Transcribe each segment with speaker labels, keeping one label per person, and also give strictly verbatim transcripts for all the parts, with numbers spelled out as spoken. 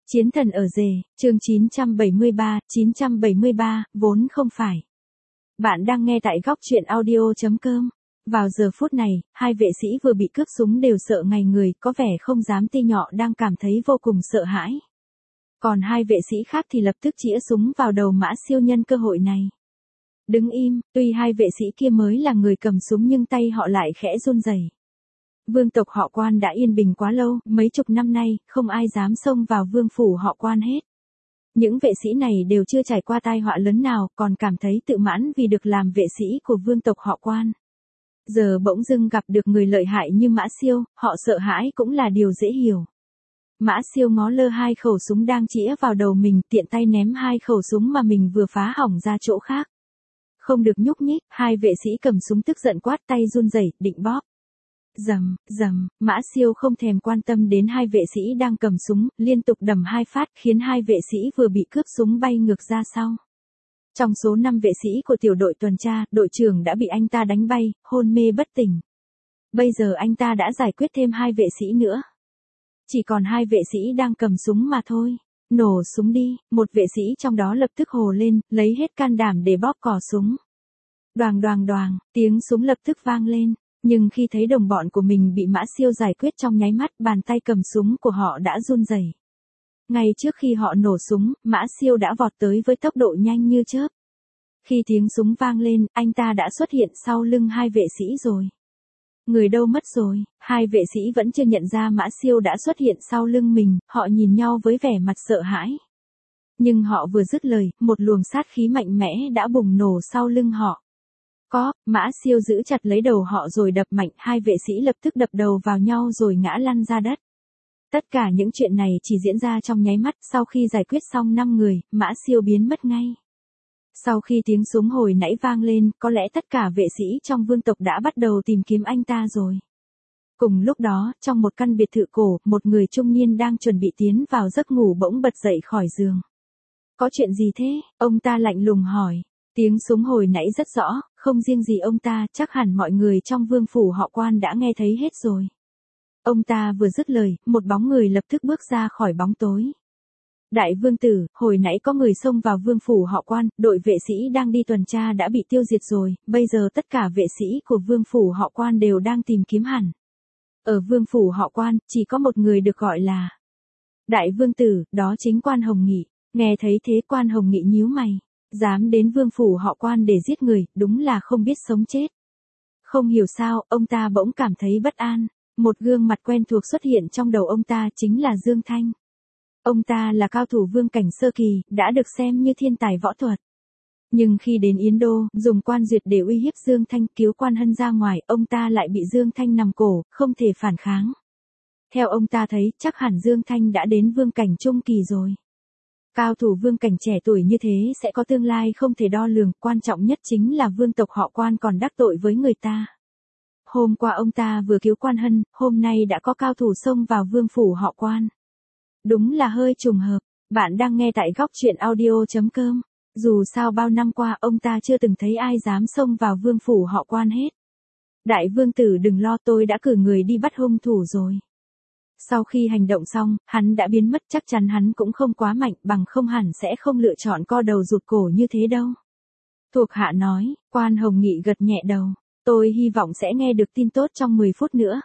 Speaker 1: Chiến thần ở rể, chương chín trăm bảy mươi ba, chín trăm bảy mươi ba, vốn không phải. Bạn đang nghe tại góc truyện audio chấm com. Vào giờ phút này, hai vệ sĩ vừa bị cướp súng đều sợ ngay người, có vẻ không dám ti nhọ đang cảm thấy vô cùng sợ hãi. Còn hai vệ sĩ khác thì lập tức chĩa súng vào đầu Mã Siêu nhân cơ hội này. Đứng im, tuy hai vệ sĩ kia mới là người cầm súng nhưng tay họ lại khẽ run rẩy. Vương tộc họ Quan đã yên bình quá lâu, mấy chục năm nay, không ai dám xông vào vương phủ họ Quan hết. Những vệ sĩ này đều chưa trải qua tai họa lớn nào, còn cảm thấy tự mãn vì được làm vệ sĩ của vương tộc họ Quan. Giờ bỗng dưng gặp được người lợi hại như Mã Siêu, họ sợ hãi cũng là điều dễ hiểu. Mã Siêu ngó lơ hai khẩu súng đang chĩa vào đầu mình, tiện tay ném hai khẩu súng mà mình vừa phá hỏng ra chỗ khác. Không được nhúc nhích, hai vệ sĩ cầm súng tức giận quát, tay run rẩy, định bóp. Rầm, rầm, Mã Siêu không thèm quan tâm đến hai vệ sĩ đang cầm súng, liên tục đầm hai phát khiến hai vệ sĩ vừa bị cướp súng bay ngược ra sau. Trong số năm vệ sĩ của tiểu đội tuần tra, đội trưởng đã bị anh ta đánh bay, hôn mê bất tỉnh. Bây giờ anh ta đã giải quyết thêm hai vệ sĩ nữa. Chỉ còn hai vệ sĩ đang cầm súng mà thôi. Nổ súng đi, một vệ sĩ trong đó lập tức hồ lên, lấy hết can đảm để bóp cò súng. Đoàng đoàng đoàng, tiếng súng lập tức vang lên. Nhưng khi thấy đồng bọn của mình bị Mã Siêu giải quyết trong nháy mắt, bàn tay cầm súng của họ đã run rẩy. Ngay trước khi họ nổ súng, Mã Siêu đã vọt tới với tốc độ nhanh như chớp. Khi tiếng súng vang lên, anh ta đã xuất hiện sau lưng hai vệ sĩ rồi. Người đâu mất rồi, hai vệ sĩ vẫn chưa nhận ra Mã Siêu đã xuất hiện sau lưng mình, họ nhìn nhau với vẻ mặt sợ hãi. Nhưng họ vừa dứt lời, một luồng sát khí mạnh mẽ đã bùng nổ sau lưng họ. Có, Mã Siêu giữ chặt lấy đầu họ rồi đập mạnh, hai vệ sĩ lập tức đập đầu vào nhau rồi ngã lăn ra đất. Tất cả những chuyện này chỉ diễn ra trong nháy mắt, sau khi giải quyết xong năm người, Mã Siêu biến mất ngay. Sau khi tiếng súng hồi nãy vang lên, có lẽ tất cả vệ sĩ trong vương tộc đã bắt đầu tìm kiếm anh ta rồi. Cùng lúc đó, trong một căn biệt thự cổ, một người trung niên đang chuẩn bị tiến vào giấc ngủ bỗng bật dậy khỏi giường. Có chuyện gì thế? Ông ta lạnh lùng hỏi. Tiếng súng hồi nãy rất rõ, không riêng gì ông ta, chắc hẳn mọi người trong vương phủ họ Quan đã nghe thấy hết rồi. Ông ta vừa dứt lời, một bóng người lập tức bước ra khỏi bóng tối. Đại vương tử, hồi nãy có người xông vào vương phủ họ Quan, đội vệ sĩ đang đi tuần tra đã bị tiêu diệt rồi, bây giờ tất cả vệ sĩ của vương phủ họ Quan đều đang tìm kiếm hẳn. Ở vương phủ họ Quan, chỉ có một người được gọi là Đại vương tử, đó chính Quan Hồng Nghị. Nghe thấy thế Quan Hồng Nghị nhíu mày. Dám đến vương phủ họ Quan để giết người, đúng là không biết sống chết. Không hiểu sao, ông ta bỗng cảm thấy bất an. Một gương mặt quen thuộc xuất hiện trong đầu ông ta, chính là Dương Thanh. Ông ta là cao thủ vương cảnh sơ kỳ, đã được xem như thiên tài võ thuật. Nhưng khi đến Yến Đô, dùng Quan Duyệt để uy hiếp Dương Thanh, cứu Quan Hân ra ngoài, ông ta lại bị Dương Thanh nằm cổ, không thể phản kháng. Theo ông ta thấy, chắc hẳn Dương Thanh đã đến vương cảnh trung kỳ rồi. Cao thủ vương cảnh trẻ tuổi như thế sẽ có tương lai không thể đo lường, quan trọng nhất chính là vương tộc họ Quan còn đắc tội với người ta. Hôm qua ông ta vừa cứu Quan Hân, hôm nay đã có cao thủ xông vào vương phủ họ Quan. Đúng là hơi trùng hợp. Bạn đang nghe tại góc truyện audio chấm com. Dù sao bao năm qua ông ta chưa từng thấy ai dám xông vào vương phủ họ Quan hết. Đại vương tử đừng lo, tôi đã cử người đi bắt hung thủ rồi. Sau khi hành động xong, hắn đã biến mất, chắc chắn hắn cũng không quá mạnh, bằng không hẳn sẽ không lựa chọn co đầu rụt cổ như thế đâu. Thuộc hạ nói, Quan Hồng Nghị gật nhẹ đầu, tôi hy vọng sẽ nghe được tin tốt trong mười phút nữa.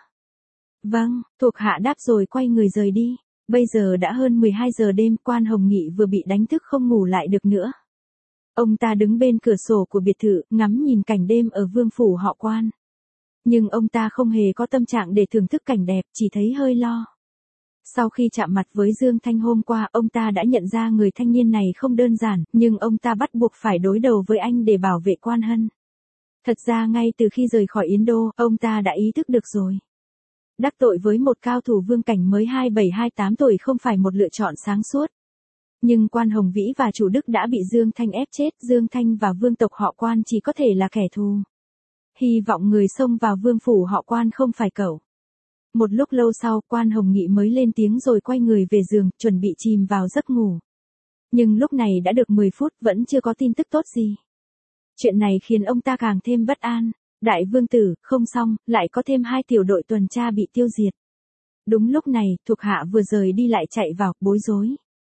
Speaker 1: Vâng, thuộc hạ đáp rồi quay người rời đi. Bây giờ đã hơn mười hai giờ đêm, Quan Hồng Nghị vừa bị đánh thức không ngủ lại được nữa. Ông ta đứng bên cửa sổ của biệt thự, ngắm nhìn cảnh đêm ở vương phủ họ Quan. Nhưng ông ta không hề có tâm trạng để thưởng thức cảnh đẹp, chỉ thấy hơi lo. Sau khi chạm mặt với Dương Thanh hôm qua, ông ta đã nhận ra người thanh niên này không đơn giản, nhưng ông ta bắt buộc phải đối đầu với anh để bảo vệ Quan Hân. Thật ra ngay từ khi rời khỏi Yến Đô, ông ta đã ý thức được rồi. Đắc tội với một cao thủ vương cảnh mới hai mươi bảy hai mươi tám tuổi không phải một lựa chọn sáng suốt. Nhưng Quan Hồng Vĩ và chủ Đức đã bị Dương Thanh ép chết, Dương Thanh và vương tộc họ Quan chỉ có thể là kẻ thù. Hy vọng người xông vào vương phủ họ Quan không phải cậu. Một lúc lâu sau, Quan Hồng Nghị mới lên tiếng rồi quay người về giường, chuẩn bị chìm vào giấc ngủ. Nhưng lúc này đã được mười phút, vẫn chưa có tin tức tốt gì. Chuyện này khiến ông ta càng thêm bất an. Đại vương tử, không xong, lại có thêm hai tiểu đội tuần tra bị tiêu diệt. Đúng lúc này, thuộc hạ vừa rời đi lại chạy vào, bối rối.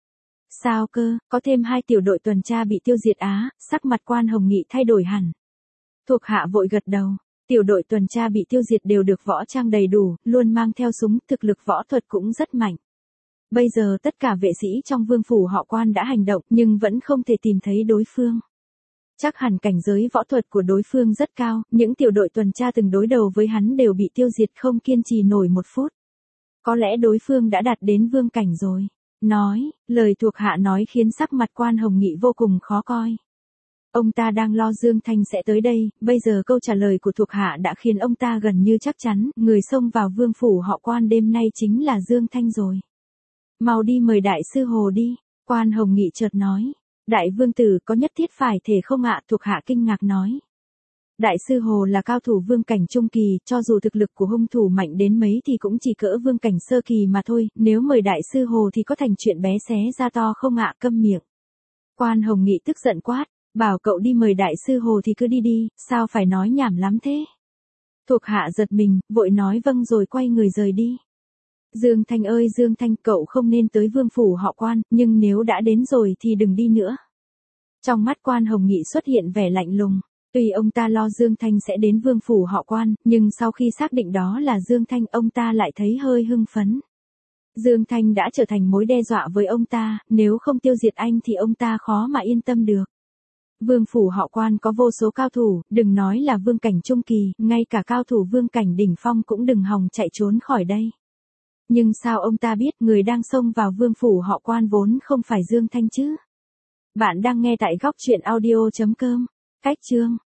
Speaker 1: Sao cơ, có thêm hai tiểu đội tuần tra bị tiêu diệt á, sắc mặt Quan Hồng Nghị thay đổi hẳn. Thuộc hạ vội gật đầu, tiểu đội tuần tra bị tiêu diệt đều được võ trang đầy đủ, luôn mang theo súng, thực lực võ thuật cũng rất mạnh. Bây giờ tất cả vệ sĩ trong vương phủ họ Quan đã hành động nhưng vẫn không thể tìm thấy đối phương. Chắc hẳn cảnh giới võ thuật của đối phương rất cao, những tiểu đội tuần tra từng đối đầu với hắn đều bị tiêu diệt không kiên trì nổi một phút. Có lẽ đối phương đã đạt đến vương cảnh rồi. Nói, lời thuộc hạ nói khiến sắc mặt Quan Hồng Nghị vô cùng khó coi. Ông ta đang lo Dương Thanh sẽ tới đây, bây giờ câu trả lời của thuộc hạ đã khiến ông ta gần như chắc chắn, người xông vào vương phủ họ Quan đêm nay chính là Dương Thanh rồi. Mau đi mời đại sư Hồ đi, Quan Hồng Nghị chợt nói. Đại vương tử có nhất thiết phải thể không ạ? Thuộc hạ kinh ngạc nói. Đại sư Hồ là cao thủ vương cảnh trung kỳ, cho dù thực lực của hung thủ mạnh đến mấy thì cũng chỉ cỡ vương cảnh sơ kỳ mà thôi, nếu mời đại sư Hồ thì có thành chuyện bé xé ra to không ạ? Câm miệng. Quan Hồng Nghị tức giận quát, bảo cậu đi mời đại sư Hồ thì cứ đi đi, sao phải nói nhảm lắm thế? Thuộc hạ giật mình, vội nói vâng rồi quay người rời đi. Dương Thanh ơi Dương Thanh, cậu không nên tới vương phủ họ Quan, nhưng nếu đã đến rồi thì đừng đi nữa. Trong mắt Quan Hồng Nghị xuất hiện vẻ lạnh lùng. Tuy ông ta lo Dương Thanh sẽ đến vương phủ họ Quan, nhưng sau khi xác định đó là Dương Thanh, ông ta lại thấy hơi hưng phấn. Dương Thanh đã trở thành mối đe dọa với ông ta, nếu không tiêu diệt anh thì ông ta khó mà yên tâm được. Vương phủ họ Quan có vô số cao thủ, đừng nói là vương cảnh trung kỳ, ngay cả cao thủ vương cảnh đỉnh phong cũng đừng hòng chạy trốn khỏi đây. Nhưng sao ông ta biết người đang xông vào vương phủ họ Quan vốn không phải Dương Thanh chứ? Bạn đang nghe tại góc truyện audio chấm com. Cách chương